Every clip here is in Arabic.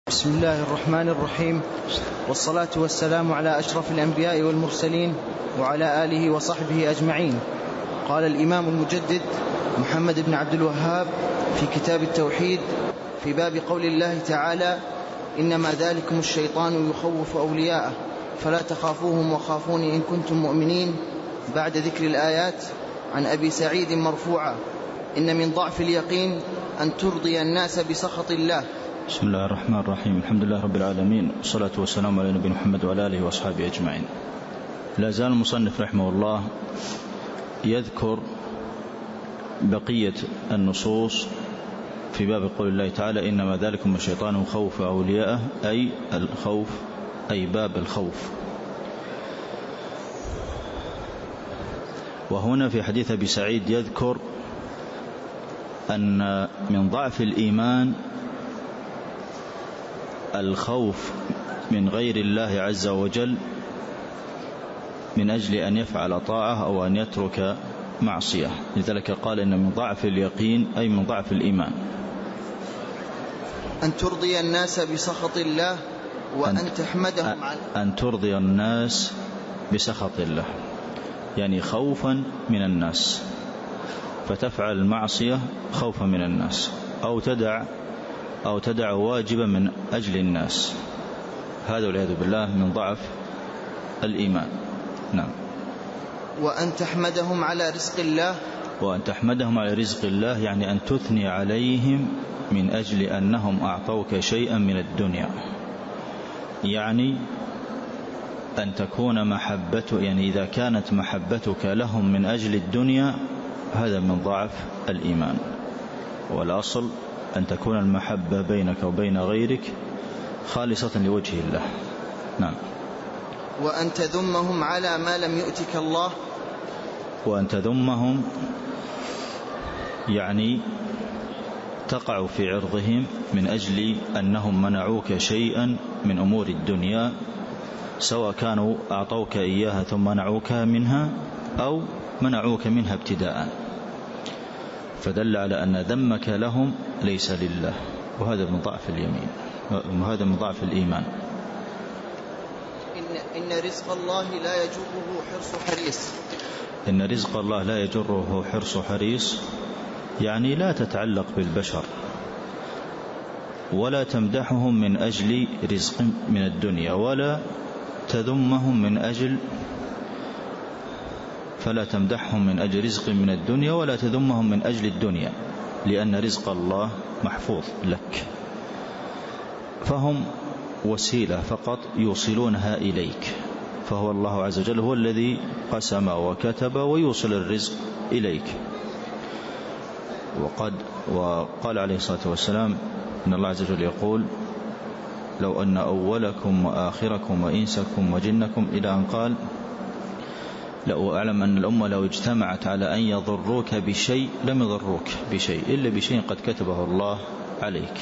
بسم الله الرحمن الرحيم، والصلاة والسلام على أشرف الأنبياء والمرسلين وعلى آله وصحبه أجمعين. قال الإمام المجدد محمد بن عبد الوهاب في كتاب التوحيد في باب قول الله تعالى: إنما ذلكم الشيطان يخوف أولياءه فلا تخافوهم وخافون إن كنتم مؤمنين، بعد ذكر الآيات، عن أبي سعيد مرفوعا: إن من ضعف اليقين أن ترضي الناس بسخط الله. بسم الله الرحمن الرحيم، الحمد لله رب العالمين، والصلاة والسلام على نبينا محمد وعلى آله وأصحابه أجمعين. لا زال المصنف رحمه الله يذكر بقية النصوص في باب قول الله تعالى: إنما ذلكم الشيطان يخوف أولياءه، أي الخوف، أي باب الخوف. وهنا في حديث أبي سعيد يذكر أن من ضعف الإيمان الخوف من غير الله عز وجل من أجل أن يفعل طاعة أو أن يترك معصية، لذلك قال إن من ضعف اليقين أي من ضعف الإيمان أن ترضي الناس بسخط الله وأن تحمدهم على أن ترضي الناس بسخط الله، يعني خوفا من الناس، فتفعل المعصية خوفا من الناس، أو تدع واجبا من أجل الناس. هذا والعياذ بالله من ضعف الإيمان. نعم. وأن تحمدهم على رزق الله، وأن تحمدهم على رزق الله يعني أن تثني عليهم من أجل أنهم أعطوك شيئا من الدنيا، يعني أن تكون محبته، يعني إذا كانت محبتك لهم من أجل الدنيا هذا من ضعف الإيمان، والأصل أن تكون المحبة بينك وبين غيرك خالصة لوجه الله. نعم. وأن تذمهم على ما لم يؤتك الله، وأن تذمهم يعني تقع في عرضهم من أجل أنهم منعوك شيئا من أمور الدنيا، سواء كانوا أعطوك إياها ثم منعوك منها أو منعوك منها ابتداء، فدل على أن ذمك لهم ليس لله، وهذا من ضعف اليمين، وهذا من ضعف الإيمان. إن رزق الله لا يجره حرص حريص. إن رزق الله لا يجره حرص حريص يعني لا تتعلق بالبشر ولا تمدحهم من أجل رزق من الدنيا، ولا تذمهم من أجل، فلا تمدحهم من أجل رزق من الدنيا ولا تذمهم من أجل الدنيا، لأن رزق الله محفوظ لك، فهم وسيلة فقط يوصلونها إليك، فهو الله عز وجل هو الذي قسم وكتب ويوصل الرزق إليك. وقال عليه الصلاة والسلام إن الله عز وجل يقول: لو أن أولكم وآخركم وإنسكم وجنكم، إلى أن قال: لو أعلم أن الأمة لو اجتمعت على أن يضروك بشيء لم يضروك بشيء إلا بشيء قد كتبه الله عليك.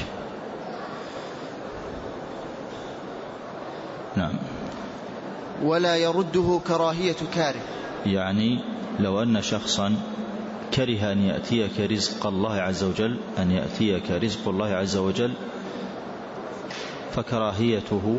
نعم. ولا يرده كراهية كاره، يعني لو أن شخصا كره أن يأتيك رزق الله عز وجل، أن يأتيك رزق الله عز وجل، فكراهيته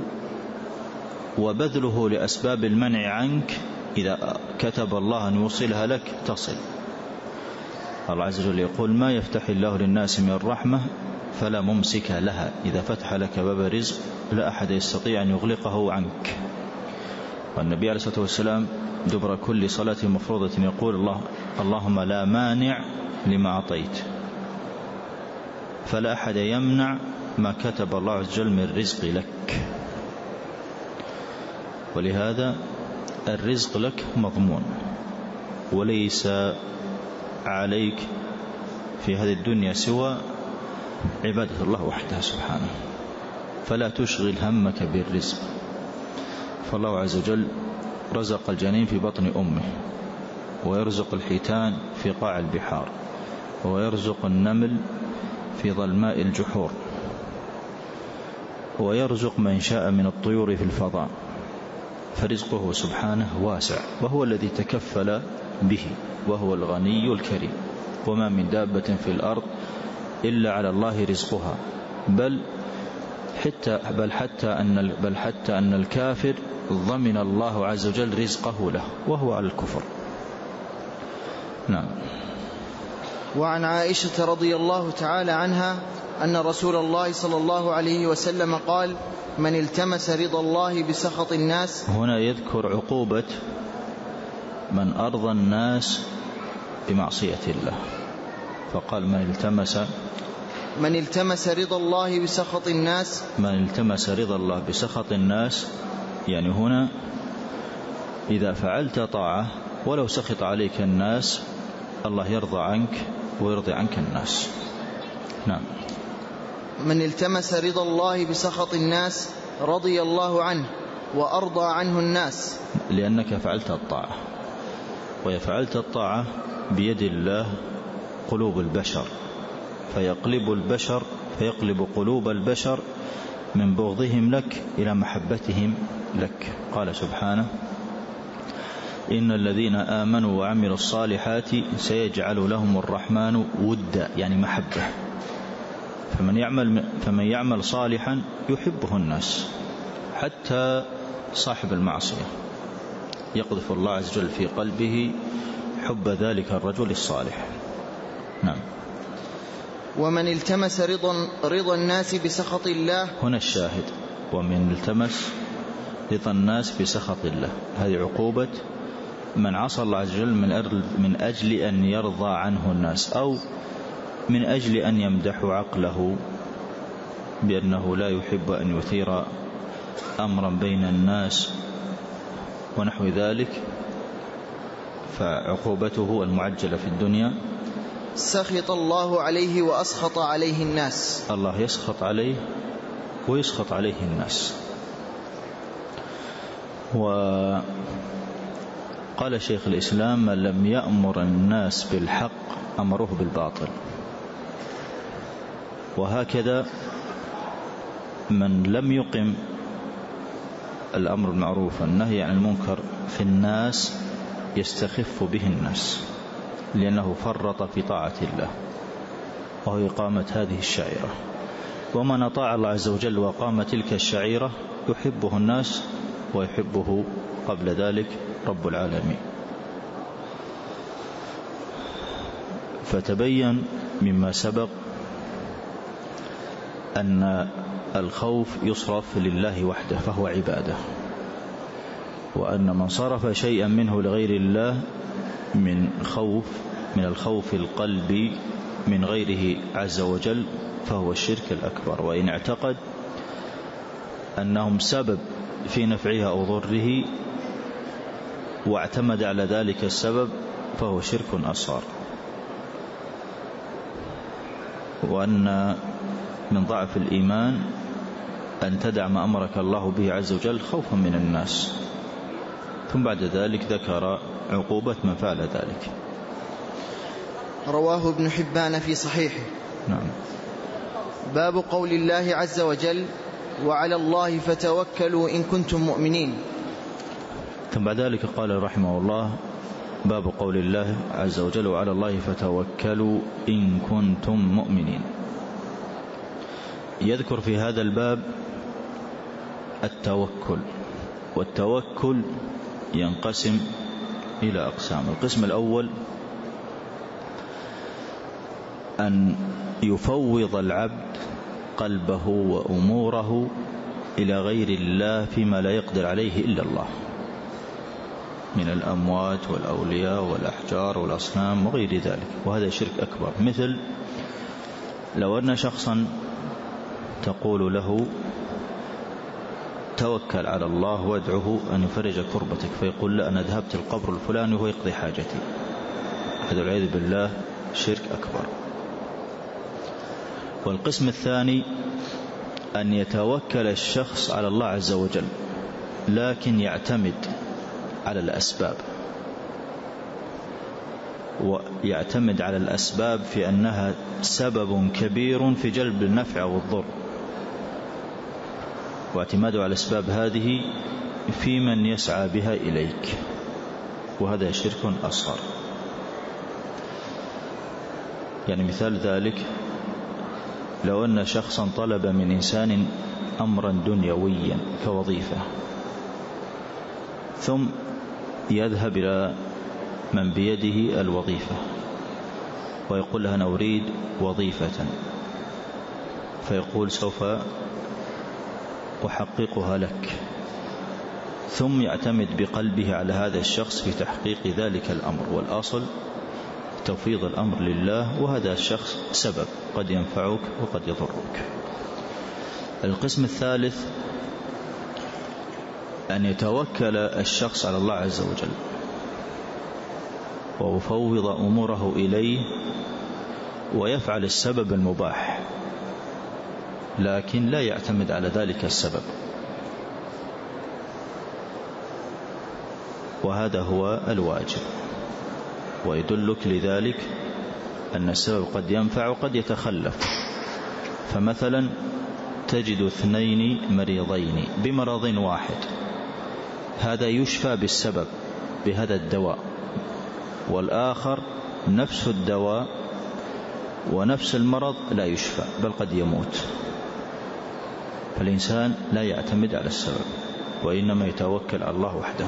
وبذله لأسباب المنع عنك إذا كتب الله أن يوصلها لك تصل. الله عز وجل يقول: ما يفتح الله للناس من الرحمة فلا ممسك لها، إذا فتح لك باب رزق لا أحد يستطيع أن يغلقه عنك. والنبي عليه الصلاة والسلام دبر كل صلاة مفروضة يقول: اللهم لا مانع لما أعطيت، فلا أحد يمنع ما كتب الله عز وجل من الرزق لك. ولهذا الرزق لك مضمون، وليس عليك في هذه الدنيا سوى عبادة الله وحده سبحانه، فلا تشغل همك بالرزق. فالله عز وجل رزق الجنين في بطن أمه، ويرزق الحيتان في قاع البحار، ويرزق النمل في ظلماء الجحور، ويرزق من شاء من الطيور في الفضاء، فرزقه سبحانه واسع، وهو الذي تكفل به، وهو الغني الكريم. وما من دابة في الأرض إلا على الله رزقها، بل بل حتى أن الكافر ضمن الله عز وجل رزقه له وهو على الكفر. نعم. وعن عائشة رضي الله تعالى عنها أن رسول الله صلى الله عليه وسلم قال: من التمس رضا الله بسخط الناس. هنا يذكر عقوبة من أرضى الناس بمعصية الله، فقال من التمس رضا الله بسخط الناس. من التمس رضا الله بسخط الناس يعني هنا إذا فعلت طاعة ولو سخط عليك الناس الله يرضى عنك ويرضي عنك الناس. نعم. من التمس رضا الله بسخط الناس رضي الله عنه وأرضى عنه الناس، لأنك فعلت الطاعة، وفعلت الطاعة بيد الله قلوب البشر، فيقلب قلوب البشر من بغضهم لك إلى محبتهم لك. قال سبحانه: إن الذين آمنوا وعملوا الصالحات سيجعل لهم الرحمن ودا، يعني محبة. فمن يعمل صالحا يحبه الناس، حتى صاحب المعصية يقذف الله عز وجل في قلبه حب ذلك الرجل الصالح. نعم. ومن التمس رضا الناس بسخط الله. هنا الشاهد: ومن التمس رضا الناس بسخط الله، هذه عقوبة من عصى الله عز وجل من أجل أن يرضى عنه الناس، أو من أجل أن يمدحوا عقله بأنه لا يحب أن يثير أمرا بين الناس ونحو ذلك، فعقوبته المعجلة في الدنيا سخط الله عليه وأسخط عليه الناس. الله يسخط عليه ويسخط عليه الناس. وقال شيخ الإسلام: من لم يأمر الناس بالحق أمروه بالباطل. وهكذا من لم يقم الأمر بالمعروف والنهي عن المنكر في الناس يستخف به الناس، لأنه فرط في طاعة الله، وهو إقامة هذه الشعيرة. ومن أطاع الله عز وجل وقام تلك الشعيرة يحبه الناس ويحبه قبل ذلك رب العالمين. فتبين مما سبق أن الخوف يصرف لله وحده فهو عبادة، وأن من صرف شيئا منه لغير الله من الخوف القلبي من غيره عز وجل فهو الشرك الأكبر. وإن اعتقد أنهم سبب في نفعها أو ضره واعتمد على ذلك السبب فهو شرك أصغر. وأن من ضعف الإيمان أن تدع ما أمرك الله به عز وجل خوفا من الناس. ثم بعد ذلك ذكر عقوبة من فعل ذلك. رواه ابن حبان في صحيحه. نعم. باب قول الله عز وجل: وعلى الله فتوكلوا إن كنتم مؤمنين. ثم بعد ذلك قال رحمه الله: باب قول الله عز وجل: وعلى الله فتوكلوا إن كنتم مؤمنين. يذكر في هذا الباب التوكل، والتوكل ينقسم إلى أقسام. القسم الأول أن يفوض العبد قلبه وأموره إلى غير الله فيما لا يقدر عليه إلا الله من الأموات والأولياء والأحجار والأصنام وغير ذلك، وهذا شرك أكبر. مثل لو أن شخصا تقول له: توكل على الله وادعه أن يفرج كربتك، فيقول: لا، أنا ذهبت القبر الفلاني وهو يقضي حاجتي. هذا والعياذ بالله شرك أكبر. والقسم الثاني أن يتوكل الشخص على الله عز وجل لكن يعتمد على الأسباب، ويعتمد على الأسباب في أنها سبب كبير في جلب النفع والضر، واعتماده على الأسباب هذه في من يسعى بها إليك، وهذا شرك أصغر. يعني مثال ذلك لو أن شخصا طلب من إنسان أمرا دنيويا كوظيفة، ثم يذهب إلى من بيده الوظيفة ويقول له أنا أريد وظيفة، فيقول سوف أحققها لك، ثم يعتمد بقلبه على هذا الشخص في تحقيق ذلك الأمر، والأصل توفيض الأمر لله، وهذا الشخص سبب قد ينفعك وقد يضرك. القسم الثالث أن يتوكل الشخص على الله عز وجل ويفوض أموره إليه ويفعل السبب المباح، لكن لا يعتمد على ذلك السبب، وهذا هو الواجب. ويدلك لذلك أن السبب قد ينفع وقد يتخلف. فمثلا تجد 2 مريضين بمرض واحد، هذا يشفى بالسبب بهذا الدواء، والآخر نفس الدواء ونفس المرض لا يشفى بل قد يموت. فالإنسان لا يعتمد على السبب وإنما يتوكل على الله وحده.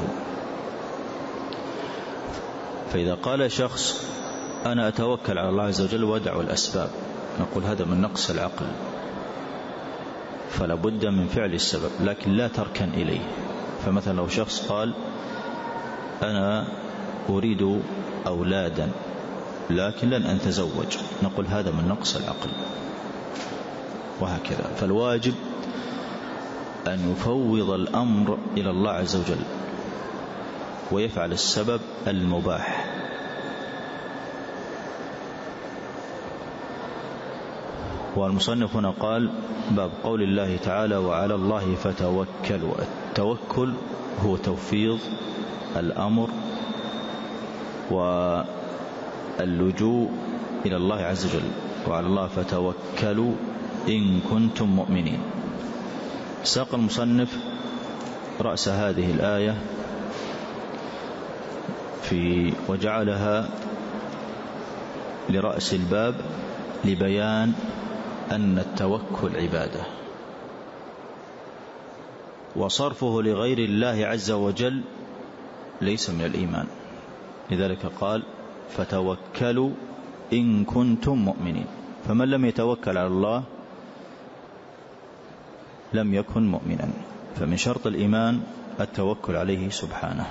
فإذا قال شخص أنا أتوكل على الله عز وجل وأدع الأسباب، نقول هذا من نقص العقل، فلا بد من فعل السبب لكن لا تركن إليه. فمثلا لو شخص قال أنا أريد أولادا لكن لن أتزوج، نقول هذا من نقص العقل، وهكذا. فالواجب أن يفوض الأمر إلى الله عز وجل ويفعل السبب المباح. والمصنف هنا قال باب قول الله تعالى وعلى الله فتوكلوا. التوكل هو توفيض الأمر واللجوء إلى الله عز وجل، وعلى الله فتوكلوا إن كنتم مؤمنين. ساق المصنف رأس هذه الآية وجعلها لرأس الباب لبيان أن التوكل عبادة، وصرفه لغير الله عز وجل ليس من الإيمان. لذلك قال فتوكلوا إن كنتم مؤمنين، فمن لم يتوكل على الله لم يكن مؤمنا. فمن شرط الإيمان التوكل عليه سبحانه.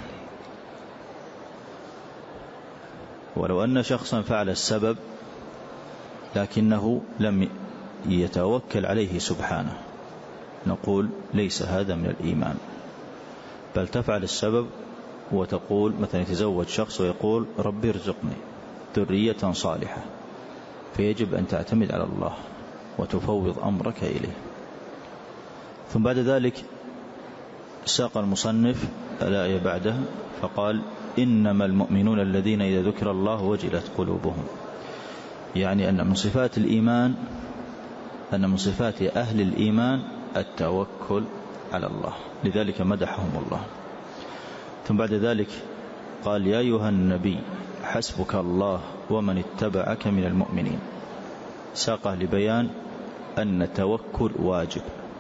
ولو أن شخصا فعل السبب لكنه لم يتوكل عليه سبحانه، نقول ليس هذا من الإيمان، بل تفعل السبب وتقول مثلا يتزوج شخص ويقول ربي ارزقني ذرية صالحة، فيجب أن تعتمد على الله وتفوض أمرك إليه. ثم بعد ذلك ساق المصنف الآية بعدها فقال إنما المؤمنون الذين إذا ذكر الله وجلت قلوبهم، يعني أن من صفات الإيمان، أن من صفات أهل الإيمان التوكل على الله، لذلك مدحهم الله. ثم بعد ذلك قال يا أيها النبي حسبك الله ومن اتبعك من المؤمنين، ساقه لبيان أن التوكل واجب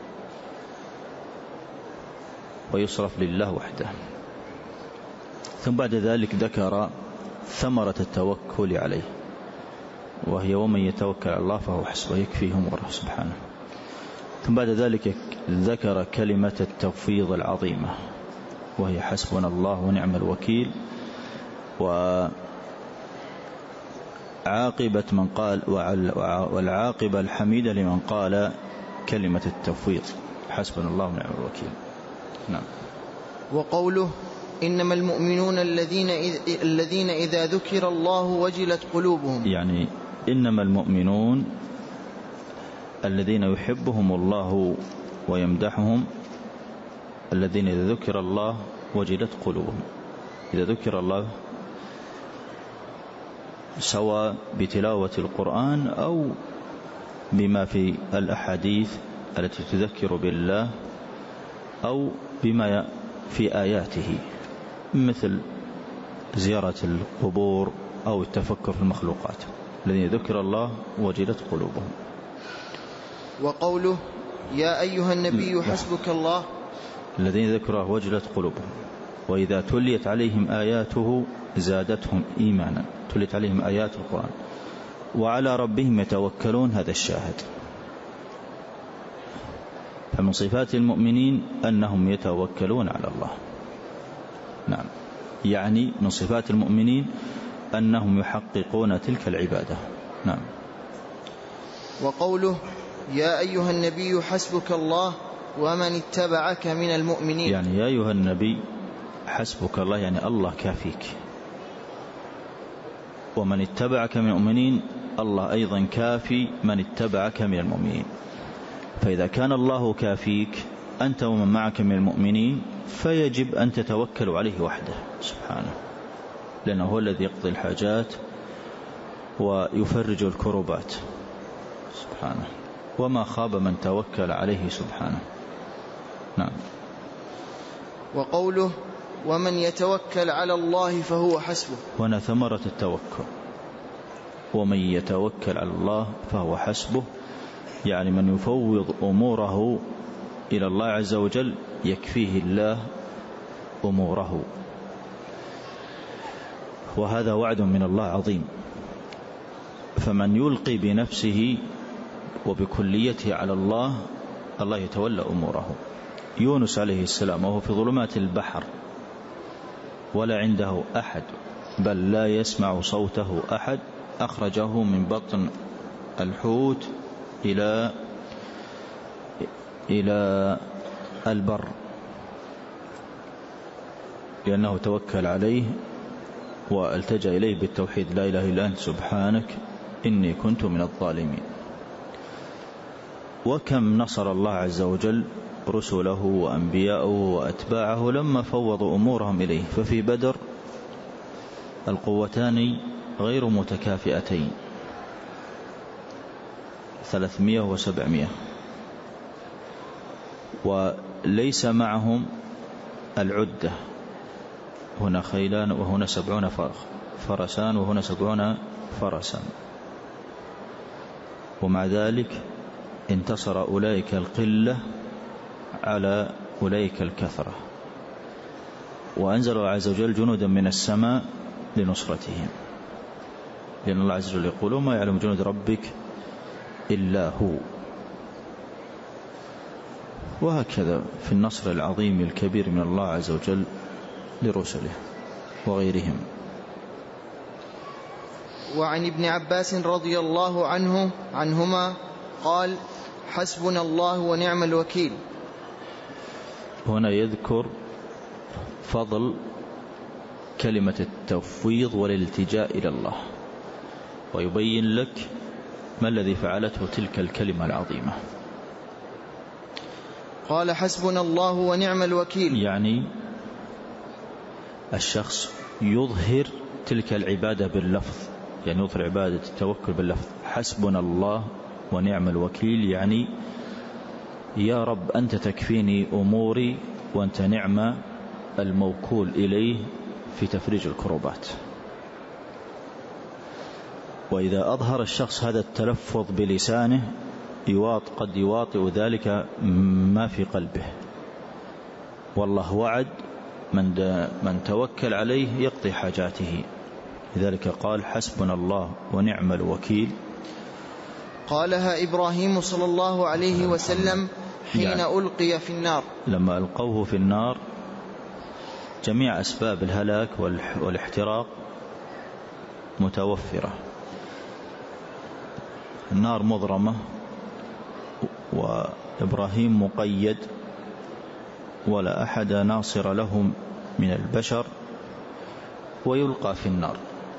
ويصرف لله وحده. ثم بعد ذلك ذكر ثمرة التوكل عليه، وهي ومن يتوكل على الله فهو حسبه يكفيه أمره سبحانه. ثم بعد ذلك ذكر كلمة التفويض العظيمة، وهي حسبنا الله ونعم الوكيل. وعاقبة من قال والعاقبة الحميدة لمن قال كلمة التفويض حسبنا الله ونعم الوكيل. نعم. وقوله إنما المؤمنون الذين إذا ذكر الله وجلت قلوبهم، يعني إنما المؤمنون الذين يحبهم الله ويمدحهم، الذين إذا ذكر الله وجلت قلوبهم. إذا ذكر الله سواء بتلاوة القرآن أو بما في الأحاديث التي تذكر بالله أو بما في آياته مثل زيارة القبور أو التفكر في المخلوقات، الذين ذكر الله وجلت قلوبهم. وقوله يا أيها النبي حسبك الله الذين ذكره وجلت قلوبهم وإذا تليت عليهم آياته زادتهم إيمانا. تليت عليهم آيات القرآن وعلى ربهم يتوكلون، هذا الشاهد. فمن صفات المؤمنين أنهم يتوكلون على الله. نعم، يعني من صفات المؤمنين أنهم يحققون تلك العبادة. نعم. وقوله يا أيها النبي حسبك الله ومن اتبعك من المؤمنين، يعني يا أيها النبي حسبك الله، يعني الله كافيك. ومن اتبعك من المؤمنين، الله أيضا كافي من اتبعك من المؤمنين. فإذا كان الله كافيك أنت ومن معك من المؤمنين فيجب أن تتوكلوا عليه وحده سبحانه، لأنه هو الذي يقضي الحاجات ويفرج الكربات سبحانه، وما خاب من توكل عليه سبحانه. نعم. وقوله ومن يتوكل على الله فهو حسبه، هنا ثمرة التوكل. ومن يتوكل على الله فهو حسبه، يعني من يفوض أموره إلى الله عز وجل يكفيه الله أموره. وهذا وعد من الله عظيم. فمن يلقي بنفسه وبكليته على الله، الله يتولى أموره. يونس عليه السلام وهو في ظلمات البحر ولا عنده أحد، بل لا يسمع صوته أحد، أخرجه من بطن الحوت إلى البر، لأنه توكل عليه والتجأ إليه بالتوحيد: لا إله إلا أنت سبحانك إني كنت من الظالمين. وكم نصر الله عز وجل رسله وأنبياءه وأتباعه لما فوضوا أمورهم إليه. ففي بدر القوتان غير متكافئتين، 300 و700، وليس معهم العدة، هنا خيلان وهنا 70 فرسان وهنا 70 فرسا، ومع ذلك انتصر أولئك القلة على أولئك الكثرة، وأنزل الله عز وجل جنودا من السماء لنصرتهم، لأن الله عز وجل يقول: ما يعلم جنود ربك إلا هو. وهكذا في النصر العظيم الكبير من الله عز وجل لرسله وغيرهم. وعن ابن عباس رضي الله عنهما قال: حسبنا الله ونعم الوكيل. هنا يذكر فضل كلمة التفويض والالتجاء إلى الله، ويبين لك ما الذي فعلته تلك الكلمة العظيمة. قال: حسبنا الله ونعم الوكيل، يعني الشخص يظهر تلك العبادة باللفظ، يعني يظهر عبادة التوكل باللفظ: حسبنا الله ونعم الوكيل، يعني يا رب أنت تكفيني أموري وأنت نعم الموكول إليه في تفريج الكروبات. وإذا أظهر الشخص هذا التلفظ بلسانه قد يواطئ ذلك ما في قلبه، والله وعد من توكل عليه يقضي حاجاته. لذلك قال: حسبنا الله ونعم الوكيل. قالها إبراهيم صلى الله عليه وسلم حين ألقي في النار. لما ألقوه في النار جميع أسباب الهلاك والاحتراق متوفرة، النار مضرمة وإبراهيم مقيد ولا أحد ناصر لهم من البشر، ويلقى في النار.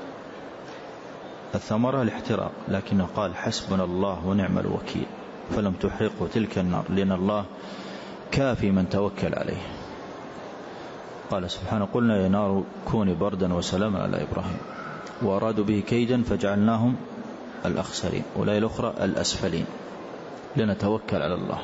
الثمرة الاحتراق، لكنه قال: حسبنا الله ونعم الوكيل، فلم تحرقه تلك النار، لأن الله كافي من توكل عليه. قال سبحانه: قلنا يا نار كوني بردا وسلاما على إبراهيم، وأرادوا به كيدا فجعلناهم الأخسرين، ولا الأخرى الأسفلين، لنتوكل على الله.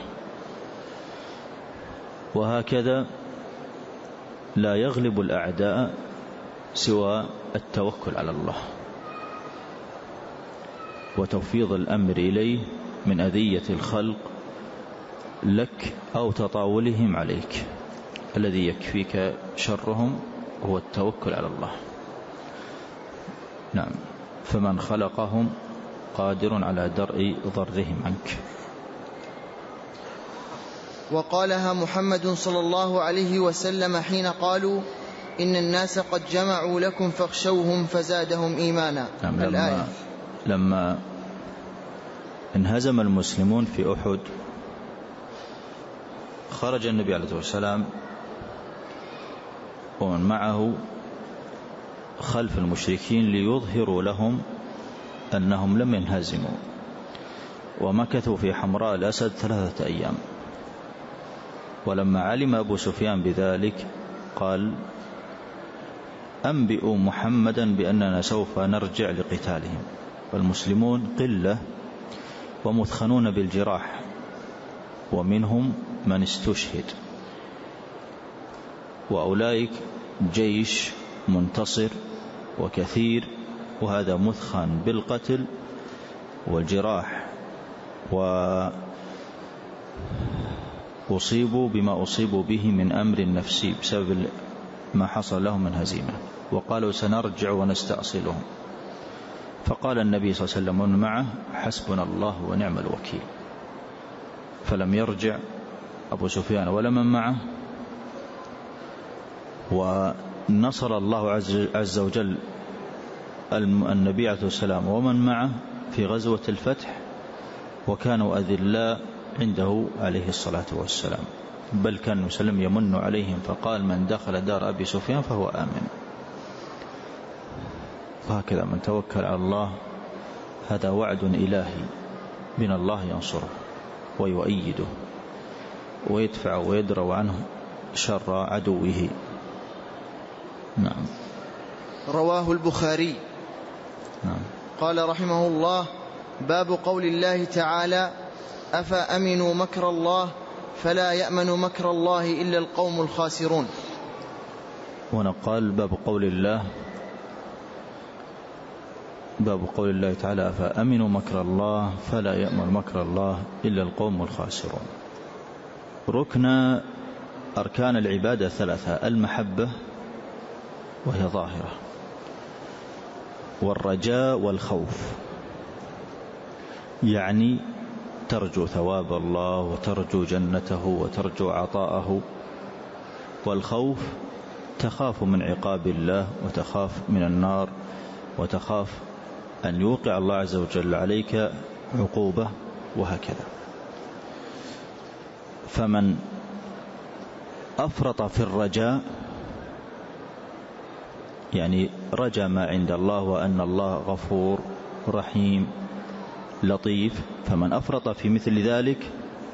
وهكذا لا يغلب الأعداء سوى التوكل على الله وتفويض الأمر إليه من أذية الخلق لك أو تطاولهم عليك. الذي يكفيك شرهم هو التوكل على الله. نعم. فمن خلقهم قادر على درء ضرهم عنك. وقالها محمد صلى الله عليه وسلم حين قالوا إن الناس قد جمعوا لكم فاخشوهم فزادهم إيمانا. نعم. لما انهزم المسلمون في أحد خرج النبي عليه الصلاة والسلام ومن معه خلف المشركين ليظهروا لهم أنهم لم ينهزموا، ومكثوا في حمراء الأسد 3 أيام. ولما علم أبو سفيان بذلك قال أنبئوا محمدا بأننا سوف نرجع لقتالهم. والمسلمون قلة ومثخنون بالجراح، ومنهم من استشهد، وأولئك جيش منتصر وكثير، وهذا مثخن بالقتل والجراح، وأصيبوا بما أصيبوا به من أمر نفسي بسبب ما حصل لهم من هزيمة، وقالوا سنرجع ونستأصلهم. فقال النبي صلى الله عليه وسلم ومن معه حسبنا الله ونعم الوكيل. فلم يرجع أبو سفيان ولا من معه، ونصر الله عز وجل النبي عليه السلام ومن معه في غزوة الفتح، وكانوا أذلاء عنده عليه الصلاة والسلام، بل كان وسلم يمن عليهم فقال من دخل دار أبي سفيان فهو آمن. وهكذا من توكل على الله هذا وعد إلهي من الله ينصره ويؤيده ويدفع ويدروا عنه شر عدوه. نعم. رواه البخاري. نعم. قال رحمه الله: باب قول الله تعالى: أفأمنوا مكر الله فلا يأمن مكر الله إلا القوم الخاسرون. ونقال باب قول الله تعالى: أفأمنوا مكر الله فلا يأمن مكر الله إلا القوم الخاسرون. ركن أركان العبادة 3: المحبة وهي ظاهرة، والرجاء والخوف، يعني ترجو ثواب الله وترجو جنته وترجو عطاءه. والخوف تخاف من عقاب الله وتخاف من النار وتخاف أن يوقع الله عز وجل عليك عقوبة، وهكذا. فمن أفرط في الرجاء، يعني رجى ما عند الله وأن الله غفور رحيم لطيف، فمن أفرط في مثل ذلك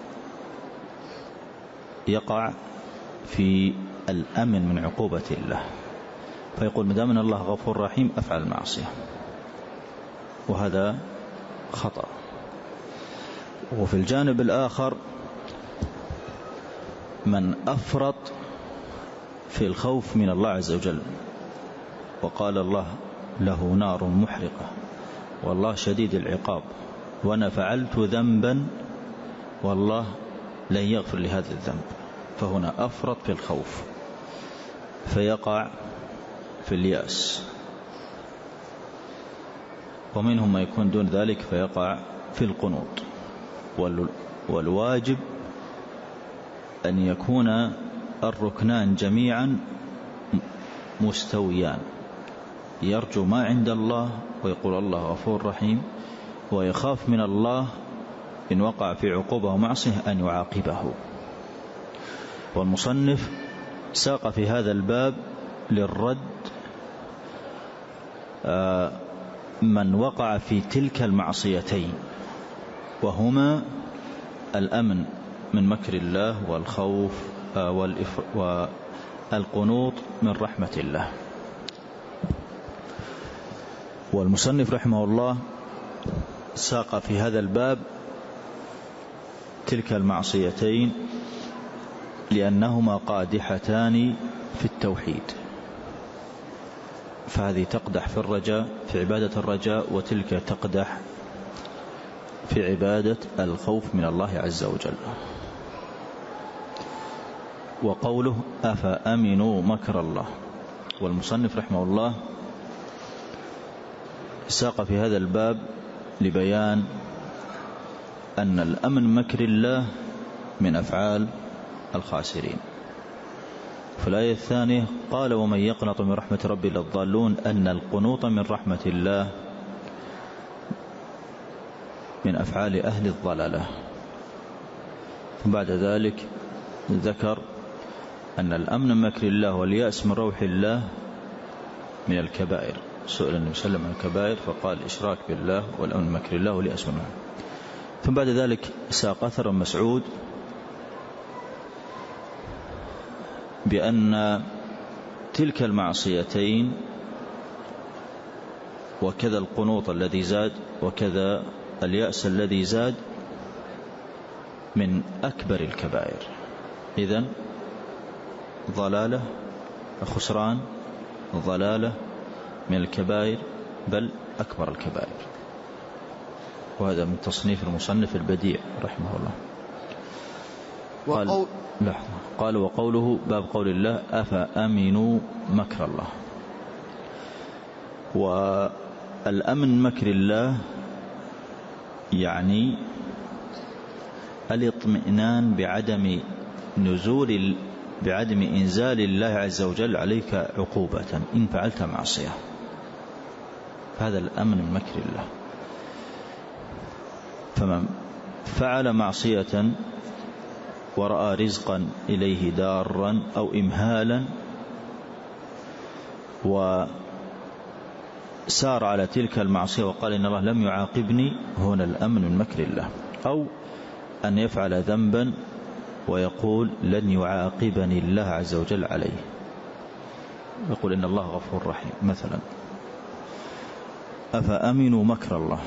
يقع في الأمن من عقوبة الله، فيقول مدام أن الله غفور رحيم أفعل المعصية، وهذا خطأ. وفي الجانب الآخر من أفرط في الخوف من الله عز وجل، وقال الله له نار محرقة والله شديد العقاب وأنا فعلت ذنبا والله لن يغفر لهذا الذنب، فهنا أفرط في الخوف فيقع في اليأس. ومنهم ما يكون دون ذلك فيقع في القنوط. والواجب أن يكون الركنان جميعا مستويان، يرجو ما عند الله ويقول الله غفور رحيم، ويخاف من الله إن وقع في عقوبة ومعصية أن يعاقبه. والمصنف ساق في هذا الباب للرد من وقع في تلك المعصيتين، وهما الأمن من مكر الله والخوف والقنوط من رحمة الله. والمصنف رحمه الله ساق في هذا الباب تلك المعصيتين لأنهما قادحتان في التوحيد، فهذه تقدح في الرجاء في عبادة الرجاء، وتلك تقدح في عبادة الخوف من الله عز وجل. وقوله أفأمنوا مكر الله، والمصنف رحمه الله ساق في هذا الباب لبيان أن الأمن مكر الله من أفعال الخاسرين. في الآية الثانية قال ومن يقنط من رحمة ربي إلا الضالون، أن القنوط من رحمة الله من أفعال أهل الضلالة. بعد ذلك ذكر أن الأمن من مكر الله واليأس من روح الله من الكبائر. سئل النبي صلى الله عليه وسلم عن الكبائر فقال الإشراك بالله والأمن من مكر الله واليأس منه. ثم بعد ذلك ساق أثر مسعود بأن تلك المعصيتين وكذا القنوط الذي زاد وكذا اليأس الذي زاد من أكبر الكبائر. إذن ضلالة خسران ضلالة من الكبائر بل أكبر الكبائر. وهذا من تصنيف المصنف البديع رحمه الله. قال وقوله باب قول الله أفأمنوا مكر الله. والأمن مكر الله يعني الاطمئنان بعدم إنزال الله عز وجل عليك عقوبة إن فعلت معصية. هذا الأمن من مكر الله. فمن فعل معصية ورأى رزقا إليه دارا أو إمهالا وسار على تلك المعصية وقال إن الله لم يعاقبني، هنا الأمن من مكر الله. أو أن يفعل ذنبا ويقول لن يعاقبني الله عز وجل عليه، يقول إن الله غفور رحيم مثلا. أفأمنوا مكر الله.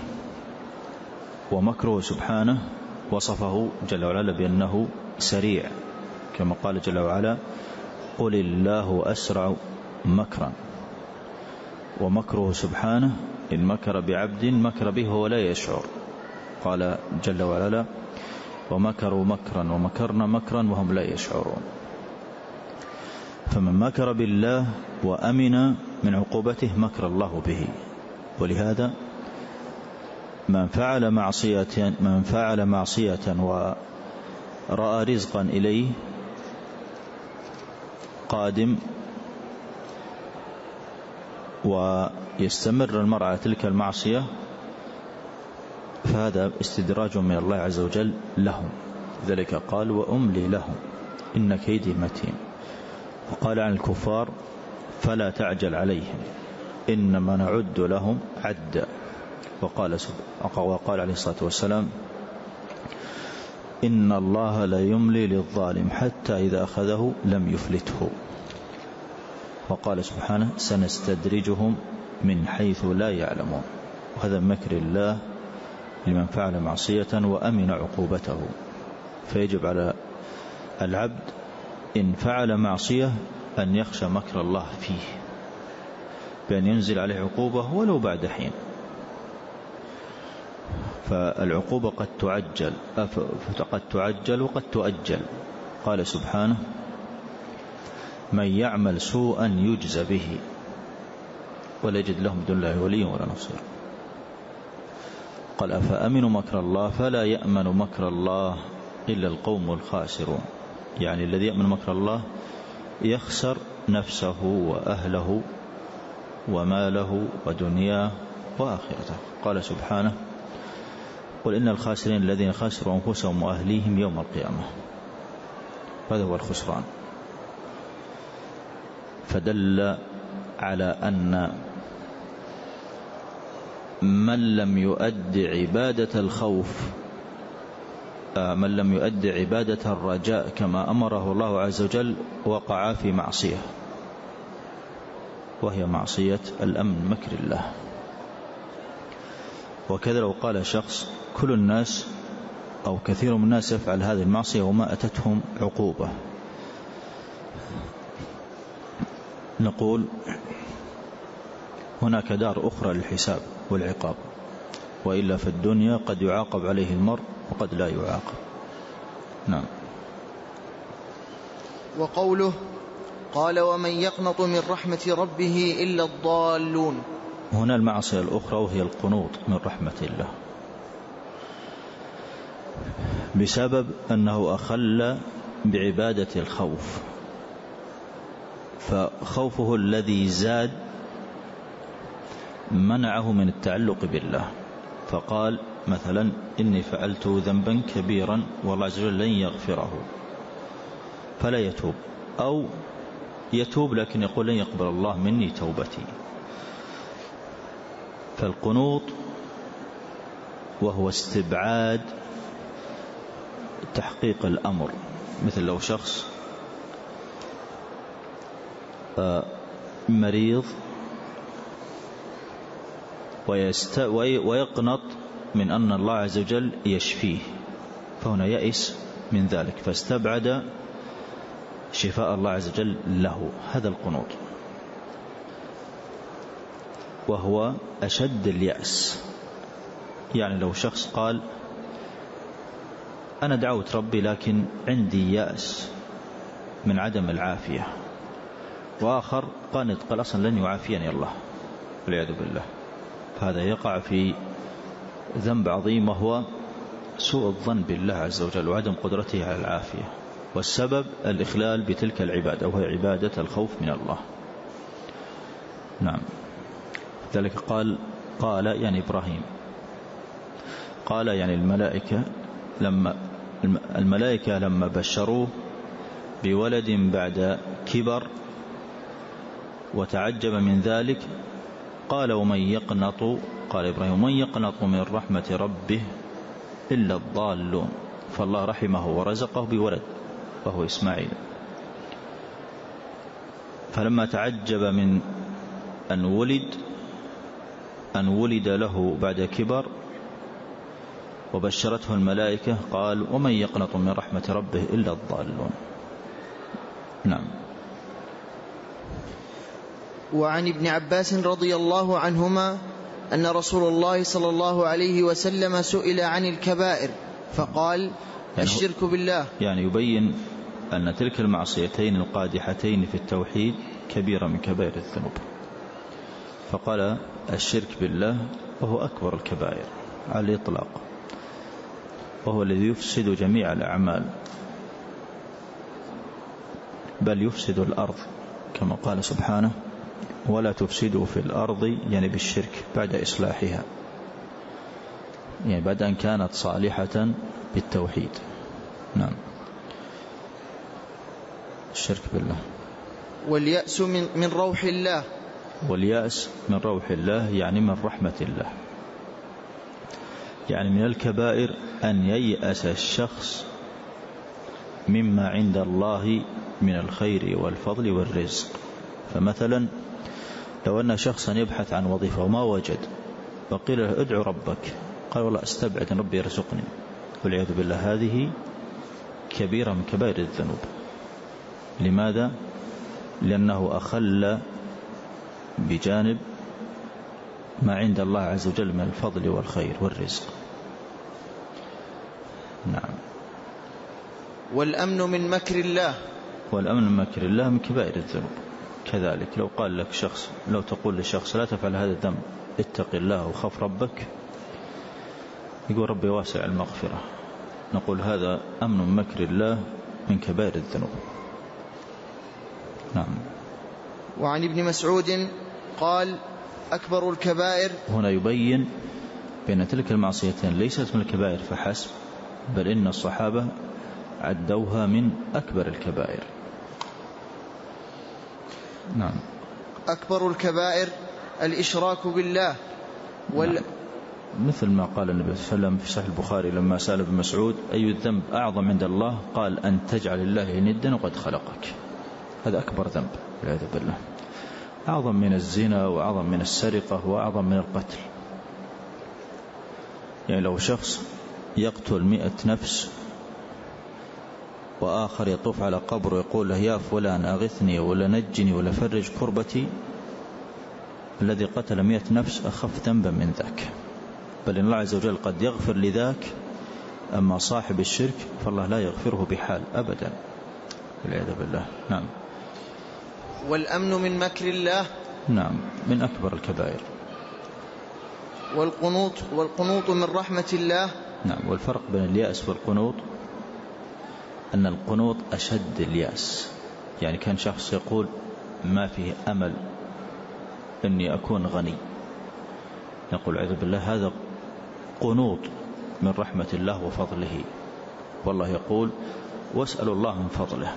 ومكره سبحانه وصفه جل وعلا بأنه سريع، كما قال جل وعلا قل الله أسرع مكرا. ومكره سبحانه إن مكر بعبد مكر به ولا يشعر. قال جل وعلا ومكروا مكرا ومكرنا مكرا وهم لا يشعرون. فمن مكر بالله وأمن من عقوبته مكر الله به. ولهذا من فعل معصية ورأى رزقا إليه قادم ويستمر المرء على تلك المعصية، فهذا استدراج من الله عز وجل لهم. ذلك قال وأملي لهم إن كيدي متين. وقال عن الكفار فلا تعجل عليهم إنما نعد لهم عدا. وقال عليه الصلاة والسلام إن الله لا يملي للظالم حتى إذا أخذه لم يفلته. وقال سبحانه سنستدرجهم من حيث لا يعلمون. وهذا مكر الله لمن فعل معصية وأمن عقوبته. فيجب على العبد إن فعل معصية أن يخشى مكر الله فيه بأن ينزل عليه عقوبة ولو بعد حين. فالعقوبة قد تعجل وقد تؤجل. قال سبحانه من يعمل سوءا يجزى به ولا يجد لهم دون الله ولي ولا نصير. قال أفأمنوا مكر الله فلا يأمن مكر الله إلا القوم الخاسرون. يعني الذي يأمن مكر الله يخسر نفسه وأهله وماله ودنياه وآخرته. قال سبحانه قل إن الخاسرين الذين خسروا أنفسهم وأهليهم يوم القيامة. هذا هو الخسران. فدل على أن من لم يؤد عبادة الخوف من لم يؤد عبادة الرجاء كما أمره الله عز وجل وقع في معصية، وهي معصية الأمن مكر الله. وكذا لو قال شخص كل الناس أو كثير من الناس يفعل هذه المعصية وما أتتهم عقوبة، نقول هناك دار أخرى للحساب والعقاب. وإلا في الدنيا قد يعاقب عليه المرء وقد لا يعاقب. نعم. وقوله قال ومن يقنط من رحمة ربه إلا الضالون. هنا المعصية الأخرى وهي القنوط من رحمة الله، بسبب أنه أخل بعبادة الخوف، فخوفه الذي زاد منعه من التعلق بالله، فقال مثلا إني فعلت ذنبا كبيرا والله عز وجل لن يغفره فلا يتوب، أو يتوب لكن يقول لن يقبل الله مني توبتي. فالقنوط وهو استبعاد تحقيق الأمر، مثل لو شخص مريض ويقنط من أن الله عز وجل يشفيه، فهنا يئس من ذلك فاستبعد شفاء الله عز وجل له، هذا القنوط، وهو أشد اليأس. يعني لو شخص قال أنا دعوت ربي لكن عندي يأس من عدم العافية، وآخر قال أصلا لن يعافيني الله والعياذ بالله، فهذا يقع في ذنب عظيم وهو سوء الظن بالله عز وجل وعدم قدرته على العافية، والسبب الإخلال بتلك العبادة وهي عبادة الخوف من الله. نعم. ذلك قال يعني إبراهيم، قال يعني الملائكة لما بشروه بولد بعد كبر وتعجب من ذلك قال ومن يقنط، قال إبراهيم ومن يقنط من رحمة ربه إلا الضالون، فالله رحمه ورزقه بولد وهو إسماعيل. فلما تعجب من أن ولد له بعد كبر وبشرته الملائكة قال ومن يقنط من رحمة ربه إلا الضالون. نعم. وعن ابن عباس رضي الله عنهما أن رسول الله صلى الله عليه وسلم سئل عن الكبائر فقال الشرك بالله، يعني يبين أن تلك المعصيتين القادحتين في التوحيد كبيرة من كبائر الذنوب، فقال الشرك بالله وهو أكبر الكبائر على الإطلاق، وهو الذي يفسد جميع الأعمال، بل يفسد الأرض كما قال سبحانه ولا تفسدوا في الأرض، يعني بالشرك بعد إصلاحها، يعني بعد أن كانت صالحة بالتوحيد. نعم. الشرك بالله. واليأس من روح الله، واليأس من روح الله يعني من رحمة الله، يعني من الكبائر أن ييأس الشخص مما عند الله من الخير والفضل والرزق. فمثلا لو أن شخصا يبحث عن وظيفة وما وجد وقيل له ادعو ربك قال والله استبعد أن ربي يرزقني، والعياذ بالله، هذه كبيرة من كبائر الذنوب. لماذا؟ لأنه أخل بجانب ما عند الله عز وجل من الفضل والخير والرزق. نعم. والأمن من مكر الله، والأمن من مكر الله من كبائر الذنوب كذلك. لو قال لك شخص، لو تقول لشخص لا تفعل هذا الذنب اتق الله وخاف ربك، يقول ربي واسع المغفرة، نقول هذا أمن من مكر الله من كبائر الذنوب. نعم. وعن ابن مسعود قال أكبر الكبائر، هنا يبين بأن تلك المعصيتين ليست من الكبائر فحسب، بل إن الصحابة عدوها من أكبر الكبائر. نعم. أكبر الكبائر الإشراك بالله نعم. مثل ما قال النبي صلى الله عليه وسلم في صحيح البخاري لما سأل ابن مسعود أي الذنب أعظم عند الله، قال أن تجعل الله ندا وقد خلقك. هذا أكبر ذنب والعياذ بالله، أعظم من الزنا وأعظم من السرقة وأعظم من القتل. يعني لو شخص يقتل 100 نفس وآخر يطوف على قبر ويقول له يا فلان أغثني ولا نجني ولا فرج كربتي، الذي قتل 100 نفس أخف ذنبا من ذاك، بل إن الله عز وجل قد يغفر لذاك، أما صاحب الشرك فالله لا يغفره بحال أبدا والعياذ بالله. نعم. والأمن من مكر الله، نعم، من أكبر الكبائر. والقنوط من رحمة الله. نعم. والفرق بين اليأس والقنوط أن القنوط أشد اليأس، يعني كان شخص يقول ما فيه أمل أني أكون غني، نقول عذب بالله هذا قنوط من رحمة الله وفضله، والله يقول واسألوا الله من فضله.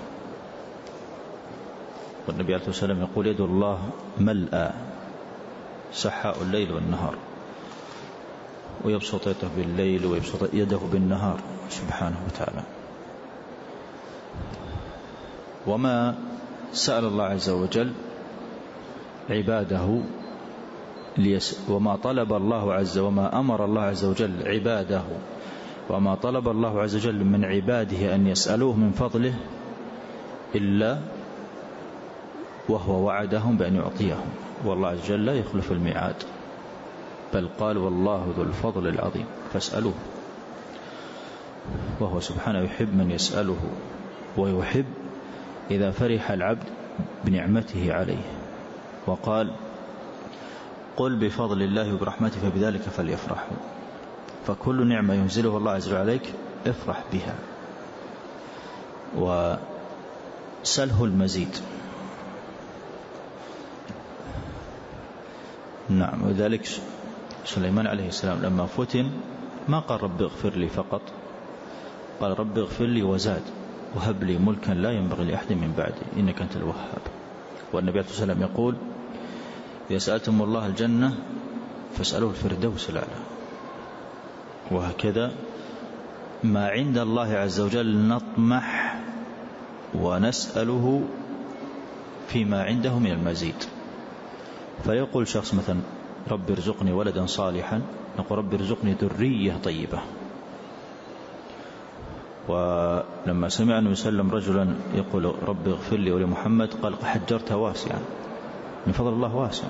والنبي عليه الصلاة والسلام يقول يد الله ملأى سحاء الليل والنهار، ويبسط يده بالليل ويبسط يده بالنهار سبحانه وتعالى. وما سأل الله عز وجل عباده وما طلب الله عز وما أمر الله عز وجل عباده وما طلب الله عز وجل من عباده أن يسألوه من فضله إلا وهو وعدهم بأن يعطيهم، والله عز وجل لا يخلف الميعاد، بل قال والله ذو الفضل العظيم فاسألوه. وهو سبحانه يحب من يسأله، ويحب إذا فرح العبد بنعمته عليه، وقال قل بفضل الله وبرحمته فبذلك فليفرحوا. فكل نعمة ينزله الله عز وجل عليك افرح بها وسله المزيد. نعم. وذلك سليمان عليه السلام لما فتن ما قال رب اغفر لي فقط، قال رب اغفر لي وزاد وهب لي ملكا لا ينبغي لأحد من بعدي إنك أنت الوهاب. والنبي عليه الصلاة والسلام يقول إذا سألتم الله الجنة فاسألوه الفردوس الأعلى. وهكذا ما عند الله عز وجل نطمح ونسأله فيما عنده من المزيد. فيقول شخص مثلا رب ارزقني ولدا صالحا، نقول رب ارزقني ذرية طيبة. ولما سمع أنه يسلم رجلا يقول رب اغفر لي ولمحمد قال حجرت واسعا، من فضل الله واسع.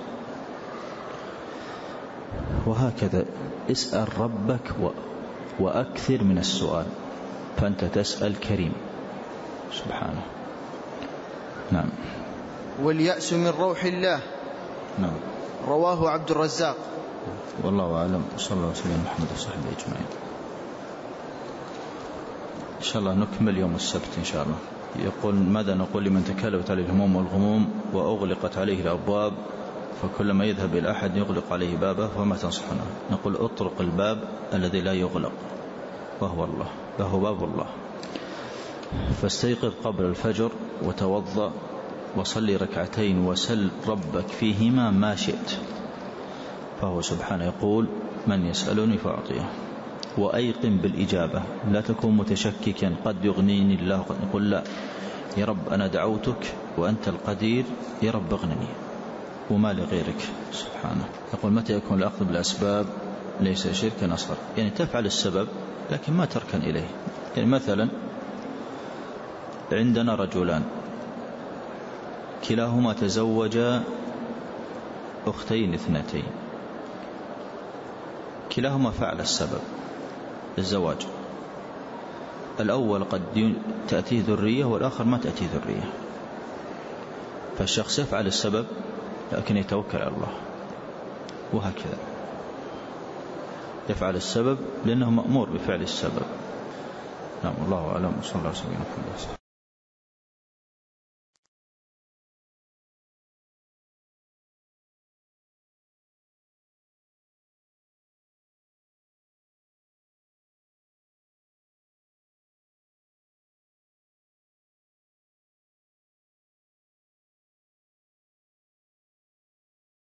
وهكذا اسأل ربك وأكثر من السؤال، فأنت تسأل كريم سبحانه. نعم. واليأس من روح الله. نعم. رواه عبد الرزاق. والله أعلم. صلى الله عليه وسلم محمد وصحبه أجمعين. إن شاء الله نكمل يوم السبت إن شاء الله. يقول ماذا نقول لمن تكالبت عليه الهموم والغموم وأغلقت عليه الأبواب، فكلما يذهب إلى أحد يغلق عليه بابه، وما تنصحنا؟ نقول اطرق الباب الذي لا يغلق وهو الله، وهو باب الله. فاستيقظ قبل الفجر وتوضأ وصلي ركعتين وسل ربك فيهما ما شئت، فهو سبحانه يقول من يسألني فأعطيه. وأيقن بالإجابة، لا تكون متشككا قد يغنيني الله قد نقول لا، يا رب أنا دعوتك وأنت القدير، يا رب اغنني وما لغيرك سبحانه. يقول متى يكون الأخذ بالأسباب ليس شركا أصغر؟ يعني تفعل السبب لكن ما تركن إليه. يعني مثلا عندنا رجلان كلاهما تزوج أختين اثنتين، كلاهما فعل السبب الزواج، الأول قد تأتيه ذرية والآخر ما تأتيه ذرية، فالشخص يفعل السبب لكن يتوكل على الله، وهكذا يفعل السبب لأنه مأمور بفعل السبب. نعم. الله أعلم. صلى الله عليه وسلم.